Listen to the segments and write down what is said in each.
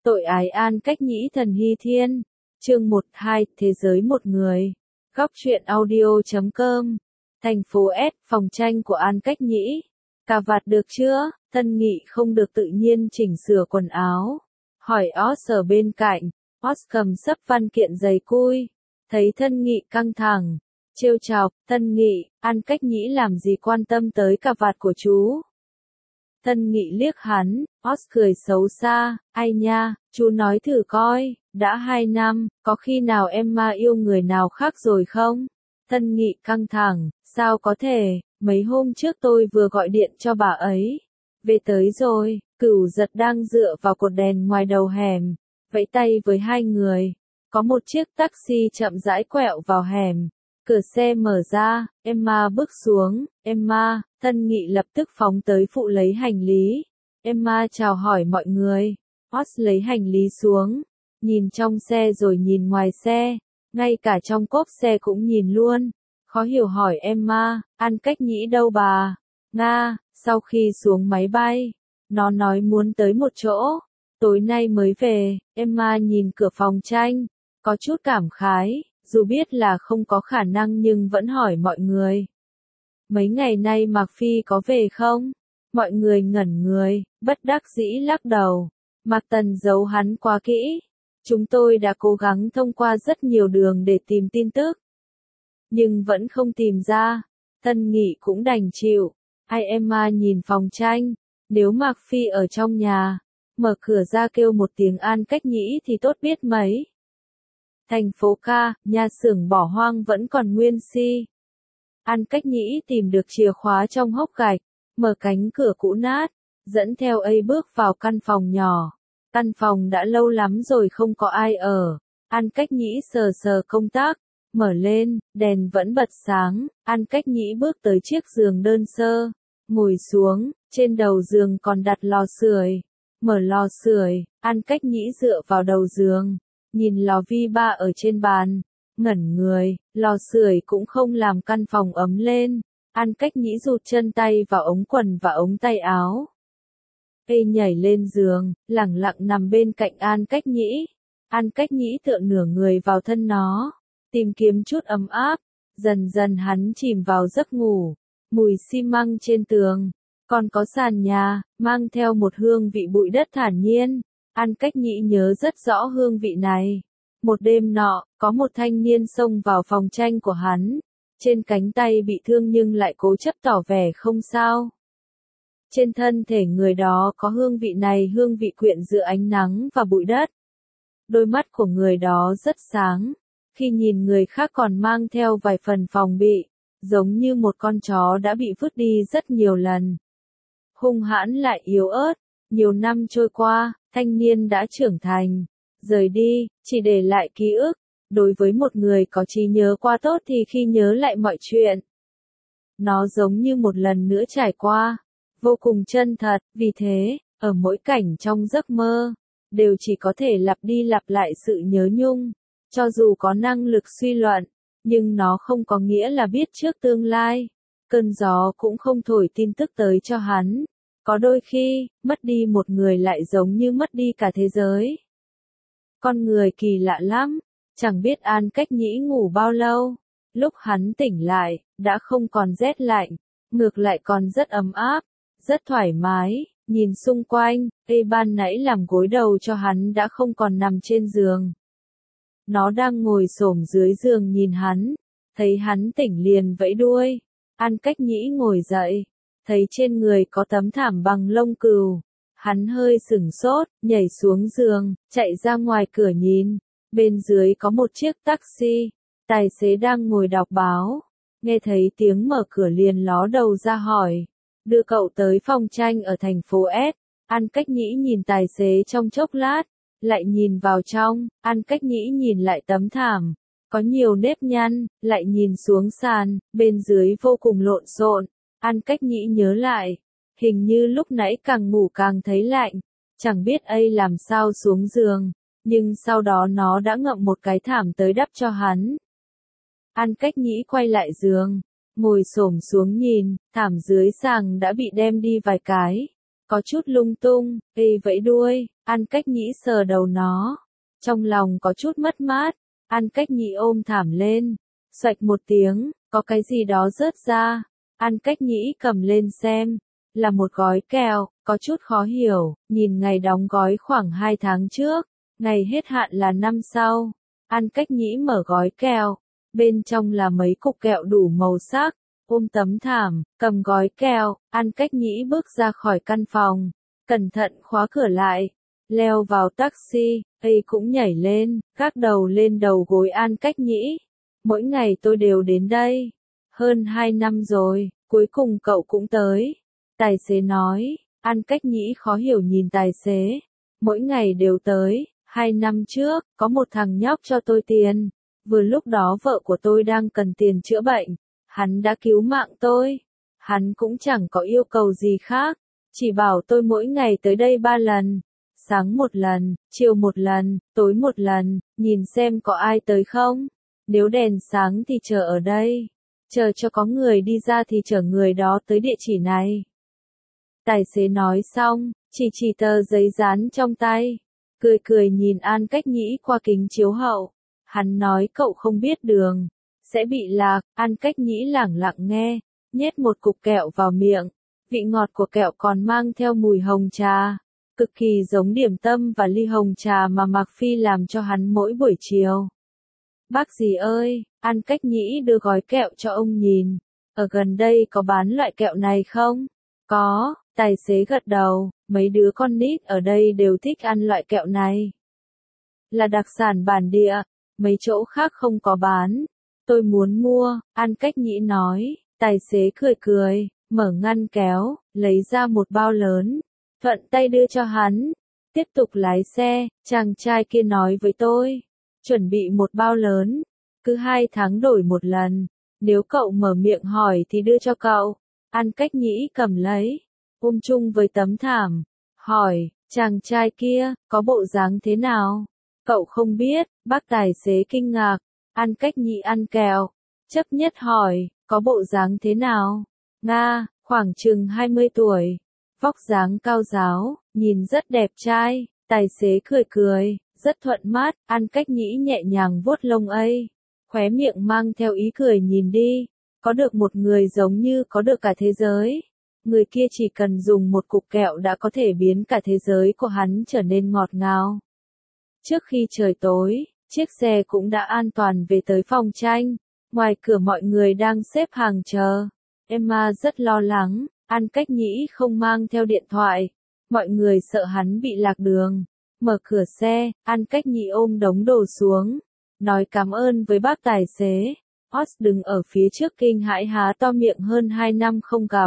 Tội ái An Cách Nhĩ Thần Hy Thiên. Chương 1-2, Thế giới một người. Góc truyện audio.com. Thành phố S, phòng tranh của An Cách Nhĩ. Cà vạt được chưa? Tân Nghị không được tự nhiên chỉnh sửa quần áo. Hỏi Oz ở bên cạnh. Oz cầm sấp văn kiện dày cui. Thấy Tân Nghị căng thẳng. Trêu chọc, Tân Nghị, An Cách Nhĩ làm gì quan tâm tới cà vạt của chú? Tân Nghị liếc hắn, Oz cười xấu xa, ai nha, chú nói thử coi, đã 2 năm, có khi nào Emma yêu người nào khác rồi không? Tân Nghị căng thẳng, sao có thể, mấy hôm trước tôi vừa gọi điện cho bà ấy. Về tới rồi, Cửu Giật đang dựa vào cột đèn ngoài đầu hẻm, vẫy tay với hai người. Có một chiếc taxi chậm rãi quẹo vào hẻm. Cửa xe mở ra, Emma bước xuống, Emma, Tân Nghị lập tức phóng tới phụ lấy hành lý. Emma chào hỏi mọi người. Oz lấy hành lý xuống, nhìn trong xe rồi nhìn ngoài xe, ngay cả trong cốp xe cũng nhìn luôn. Khó hiểu hỏi Emma, An Cách Nhĩ đâu bà? Nga, sau khi xuống máy bay, nó nói muốn tới một chỗ, tối nay mới về. Emma nhìn cửa phòng tranh, có chút cảm khái. Dù biết là không có khả năng nhưng vẫn hỏi mọi người. Mấy ngày nay Mạc Phi có về không? Mọi người ngẩn người, bất đắc dĩ lắc đầu. Mạc Tần giấu hắn quá kỹ. Chúng tôi đã cố gắng thông qua rất nhiều đường để tìm tin tức. Nhưng vẫn không tìm ra. Tân Nghị cũng đành chịu. Emma nhìn phòng tranh. Nếu Mạc Phi ở trong nhà, mở cửa ra kêu một tiếng An Cách Nhĩ thì tốt biết mấy. Thành phố Ca, nhà xưởng bỏ hoang vẫn còn nguyên si. An Cách Nhĩ tìm được chìa khóa trong hốc gạch, mở cánh cửa cũ nát, dẫn theo ấy bước vào căn phòng nhỏ. Căn phòng đã lâu lắm rồi không có ai ở. An Cách Nhĩ sờ sờ công tắc, mở lên, đèn vẫn bật sáng. An Cách Nhĩ bước tới chiếc giường đơn sơ, ngồi xuống, trên đầu giường còn đặt lò sưởi. Mở lò sưởi, An Cách Nhĩ dựa vào đầu giường. Nhìn lò vi ba ở trên bàn, ngẩn người, lò sưởi cũng không làm căn phòng ấm lên. An Cách Nhĩ rụt chân tay vào ống quần và ống tay áo. Ê nhảy lên giường, lẳng lặng nằm bên cạnh An Cách Nhĩ. An Cách Nhĩ tựa nửa người vào thân nó, tìm kiếm chút ấm áp. Dần dần hắn chìm vào giấc ngủ. Mùi xi măng trên tường, còn có sàn nhà, mang theo một hương vị bụi đất thản nhiên. An Cách Nhĩ nhớ rất rõ hương vị này. Một đêm nọ, có một thanh niên xông vào phòng tranh của hắn. Trên cánh tay bị thương nhưng lại cố chấp tỏ vẻ không sao. Trên thân thể người đó có hương vị này, hương vị quyện giữa ánh nắng và bụi đất. Đôi mắt của người đó rất sáng. Khi nhìn người khác còn mang theo vài phần phòng bị, giống như một con chó đã bị vứt đi rất nhiều lần. Hung hãn lại yếu ớt. Nhiều năm trôi qua, thanh niên đã trưởng thành, rời đi, chỉ để lại ký ức. Đối với một người có trí nhớ quá tốt thì khi nhớ lại mọi chuyện, nó giống như một lần nữa trải qua, vô cùng chân thật. Vì thế, ở mỗi cảnh trong giấc mơ, đều chỉ có thể lặp đi lặp lại sự nhớ nhung. Cho dù có năng lực suy luận, nhưng nó không có nghĩa là biết trước tương lai. Cơn gió cũng không thổi tin tức tới cho hắn. Có đôi khi, mất đi một người lại giống như mất đi cả thế giới. Con người kỳ lạ lắm, chẳng biết An Cách Nhĩ ngủ bao lâu. Lúc hắn tỉnh lại, đã không còn rét lạnh, ngược lại còn rất ấm áp, rất thoải mái. Nhìn xung quanh, ban nãy làm gối đầu cho hắn đã không còn nằm trên giường. Nó đang ngồi xổm dưới giường nhìn hắn, thấy hắn tỉnh liền vẫy đuôi. An Cách Nhĩ ngồi dậy. Thấy trên người có tấm thảm bằng lông cừu. Hắn hơi sửng sốt, nhảy xuống giường, chạy ra ngoài cửa nhìn. Bên dưới có một chiếc taxi. Tài xế đang ngồi đọc báo. Nghe thấy tiếng mở cửa liền ló đầu ra hỏi. Đưa cậu tới phòng tranh ở thành phố S. An Cách Nhĩ nhìn tài xế trong chốc lát, lại nhìn vào trong. An Cách Nhĩ nhìn lại tấm thảm, có nhiều nếp nhăn, lại nhìn xuống sàn, bên dưới vô cùng lộn xộn. An Cách Nhĩ nhớ lại, hình như lúc nãy càng ngủ càng thấy lạnh, chẳng biết ấy làm sao xuống giường, nhưng sau đó nó đã ngậm một cái thảm tới đắp cho hắn. An Cách Nhĩ quay lại giường, ngồi xổm xuống nhìn, thảm dưới sàng đã bị đem đi vài cái, có chút lung tung, vẫy đuôi, An Cách Nhĩ sờ đầu nó. Trong lòng có chút mất mát, An Cách Nhĩ ôm thảm lên, xoạch một tiếng, có cái gì đó rớt ra. An Cách Nhĩ cầm lên xem, là một gói kẹo, có chút khó hiểu, nhìn ngày đóng gói khoảng 2 tháng trước, ngày hết hạn là năm sau. An Cách Nhĩ mở gói kẹo, bên trong là mấy cục kẹo đủ màu sắc, ôm tấm thảm, cầm gói kẹo, An Cách Nhĩ bước ra khỏi căn phòng, cẩn thận khóa cửa lại, leo vào taxi, cũng nhảy lên, gác đầu lên đầu gối An Cách Nhĩ. Mỗi ngày tôi đều đến đây, hơn 2 năm rồi, cuối cùng cậu cũng tới. Tài xế nói, An Cách Nhĩ khó hiểu nhìn tài xế, mỗi ngày đều tới, 2 năm trước, có một thằng nhóc cho tôi tiền, vừa lúc đó vợ của tôi đang cần tiền chữa bệnh, hắn đã cứu mạng tôi, hắn cũng chẳng có yêu cầu gì khác, chỉ bảo tôi mỗi ngày tới đây 3 lần, sáng một lần, chiều một lần, tối một lần, nhìn xem có ai tới không, nếu đèn sáng thì chờ ở đây, chờ cho có người đi ra thì chở người đó tới địa chỉ này. Tài xế nói xong, chỉ tờ giấy dán trong tay, cười cười nhìn An Cách Nhĩ qua kính chiếu hậu. Hắn nói cậu không biết đường, sẽ bị lạc. An Cách Nhĩ lẳng lặng nghe, nhét một cục kẹo vào miệng, vị ngọt của kẹo còn mang theo mùi hồng trà, cực kỳ giống điểm tâm và ly hồng trà mà Mạc Phi làm cho hắn mỗi buổi chiều. Bác dì ơi, An Cách Nhĩ đưa gói kẹo cho ông nhìn, ở gần đây có bán loại kẹo này không? Có, tài xế gật đầu, mấy đứa con nít ở đây đều thích ăn loại kẹo này. Là đặc sản bản địa, mấy chỗ khác không có bán. Tôi muốn mua, An Cách Nhĩ nói, tài xế cười cười, mở ngăn kéo, lấy ra một bao lớn, thuận tay đưa cho hắn. Tiếp tục lái xe, chàng trai kia nói với tôi, chuẩn bị một bao lớn, cứ 2 tháng đổi một lần, nếu cậu mở miệng hỏi thì đưa cho cậu. An Cách Nhĩ cầm lấy, ôm chung với tấm thảm, hỏi, chàng trai kia, có bộ dáng thế nào? Cậu không biết, bác tài xế kinh ngạc, An Cách Nhĩ ăn kẹo, chấp nhất hỏi, có bộ dáng thế nào? Nga, khoảng chừng 20 tuổi, vóc dáng cao ráo, nhìn rất đẹp trai, tài xế cười cười, rất thuận mắt, An Cách Nhĩ nhẹ nhàng vuốt lông khóe miệng mang theo ý cười nhìn đi, có được một người giống như có được cả thế giới. Người kia chỉ cần dùng một cục kẹo đã có thể biến cả thế giới của hắn trở nên ngọt ngào. Trước khi trời tối, chiếc xe cũng đã an toàn về tới phòng tranh. Ngoài cửa mọi người đang xếp hàng chờ. Emma rất lo lắng, An Cách Nhĩ không mang theo điện thoại. Mọi người sợ hắn bị lạc đường. Mở cửa xe, An Cách Nhĩ ôm đống đồ xuống. Nói cảm ơn với bác tài xế. Oz đứng ở phía trước kinh hãi há to miệng hơn 2 năm không gặp.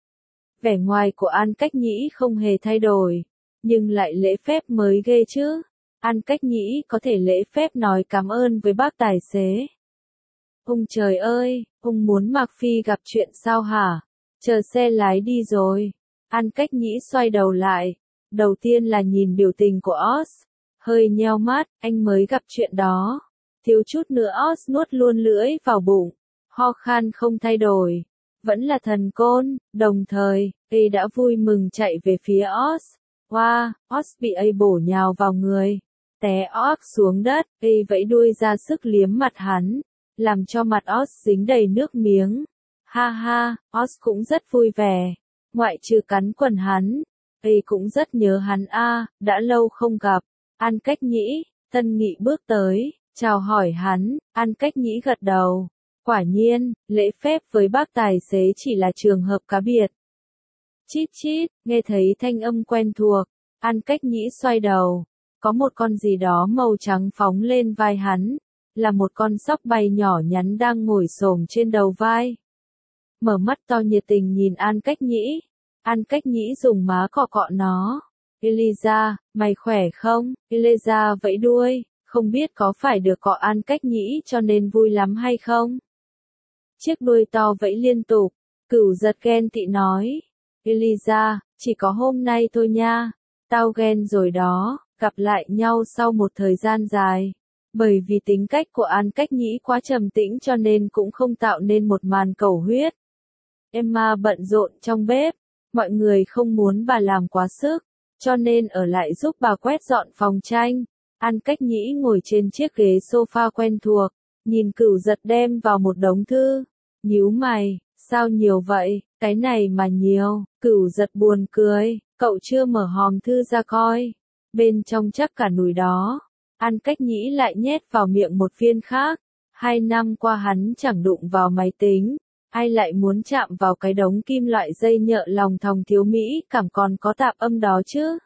Vẻ ngoài của An Cách Nhĩ không hề thay đổi. Nhưng lại lễ phép mới ghê chứ. An Cách Nhĩ có thể lễ phép nói cảm ơn với bác tài xế. Ông trời ơi, ông muốn Mạc Phi gặp chuyện sao hả? Chờ xe lái đi rồi. An Cách Nhĩ xoay đầu lại. Đầu tiên là nhìn biểu tình của Oz. Hơi nheo mắt, anh mới gặp chuyện đó. Thiếu chút nữa Oz nuốt luôn lưỡi vào bụng. Ho khan không thay đổi. Vẫn là thần côn, đồng thời, y đã vui mừng chạy về phía Oz. Wow, Oz bị y bổ nhào vào người. Té oác xuống đất, y vẫy đuôi ra sức liếm mặt hắn, làm cho mặt Oz dính đầy nước miếng. Ha ha, Oz cũng rất vui vẻ. Ngoại trừ cắn quần hắn, y cũng rất nhớ hắn đã lâu không gặp. An Cách Nhĩ, Tân Nghị bước tới, chào hỏi hắn, An Cách Nhĩ gật đầu. Quả nhiên, lễ phép với bác tài xế chỉ là trường hợp cá biệt. Chít chít, nghe thấy thanh âm quen thuộc, An Cách Nhĩ xoay đầu. Có một con gì đó màu trắng phóng lên vai hắn, là một con sóc bay nhỏ nhắn đang ngồi xổm trên đầu vai. Mở mắt to nhiệt tình nhìn An Cách Nhĩ. An Cách Nhĩ dùng má cọ cọ nó. Eliza, mày khỏe không? Eliza vẫy đuôi, không biết có phải được cọ An Cách Nhĩ cho nên vui lắm hay không? Chiếc đuôi to vẫy liên tục, Cửu Giật ghen tị nói. Eliza, chỉ có hôm nay thôi nha, tao ghen rồi đó. Gặp lại nhau sau một thời gian dài. Bởi vì tính cách của An Cách Nhĩ quá trầm tĩnh cho nên cũng không tạo nên một màn cầu huyết. Emma bận rộn trong bếp. Mọi người không muốn bà làm quá sức, cho nên ở lại giúp bà quét dọn phòng tranh. An Cách Nhĩ ngồi trên chiếc ghế sofa quen thuộc, nhìn Cửu Giật đem vào một đống thư. Nhíu mày, sao nhiều vậy, cái này mà nhiều. Cửu Giật buồn cười, cậu chưa mở hòm thư ra coi. Bên trong chắc cả núi đó. An Cách Nhĩ lại nhét vào miệng một viên khác. 2 năm qua hắn chẳng đụng vào máy tính. Ai lại muốn chạm vào cái đống kim loại dây nhợ lòng thòng thiếu mỹ cảm còn có tạp âm đó chứ?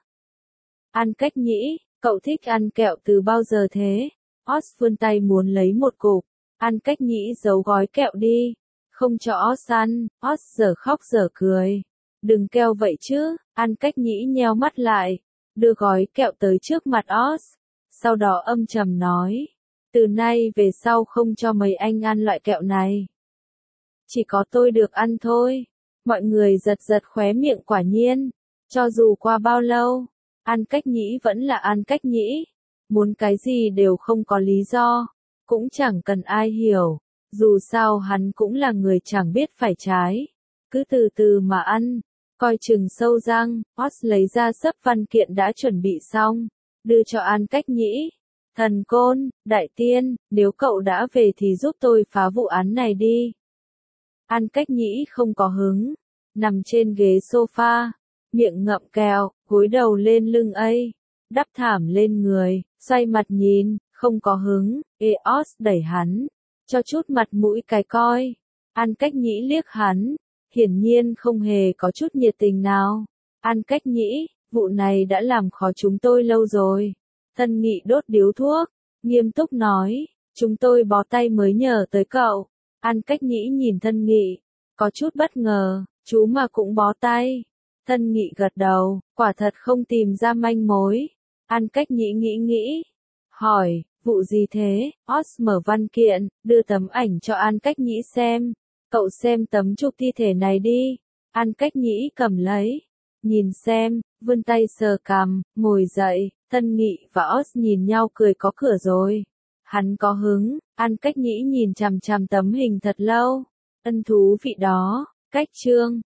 An Cách Nhĩ, cậu thích ăn kẹo từ bao giờ thế? Oz vươn tay muốn lấy một cục. An Cách Nhĩ giấu gói kẹo đi. Không cho Oz ăn. Oz giờ khóc giờ cười. Đừng keo vậy chứ. An Cách Nhĩ nheo mắt lại. Đưa gói kẹo tới trước mặt Oz. Sau đó âm trầm nói. Từ nay về sau không cho mấy anh ăn loại kẹo này. Chỉ có tôi được ăn thôi. Mọi người giật giật khóe miệng quả nhiên. Cho dù qua bao lâu, An Cách Nhĩ vẫn là An Cách Nhĩ. Muốn cái gì đều không có lý do. Cũng chẳng cần ai hiểu. Dù sao hắn cũng là người chẳng biết phải trái. Cứ từ từ mà ăn. Coi chừng sâu răng. Oz lấy ra sấp văn kiện đã chuẩn bị xong. Đưa cho An Cách Nhĩ. Thần Côn, Đại Tiên, nếu cậu đã về thì giúp tôi phá vụ án này đi. An Cách Nhĩ không có hứng, nằm trên ghế sofa, miệng ngậm kẹo, gối đầu lên lưng ấy, đắp thảm lên người, xoay mặt nhìn, không có hứng. Eos đẩy hắn, cho chút mặt mũi cái coi. An Cách Nhĩ liếc hắn, hiển nhiên không hề có chút nhiệt tình nào. An Cách Nhĩ, vụ này đã làm khó chúng tôi lâu rồi. Thân Nghị đốt điếu thuốc, nghiêm túc nói, chúng tôi bó tay mới nhờ tới cậu. An Cách Nhĩ nhìn Thân Nghị, có chút bất ngờ, chú mà cũng bó tay. Thân Nghị gật đầu, quả thật không tìm ra manh mối. An Cách Nhĩ nghĩ, hỏi, vụ gì thế? Oz mở văn kiện, đưa tấm ảnh cho An Cách Nhĩ xem. Cậu xem tấm chụp thi thể này đi. An Cách Nhĩ cầm lấy, nhìn xem, vươn tay sờ cằm, ngồi dậy. Thân Nghị và Oz nhìn nhau cười có cửa rồi. Hắn có hứng. An Cách Nhĩ nhìn chằm chằm tấm hình thật lâu. Ân thú vị đó. Cách chương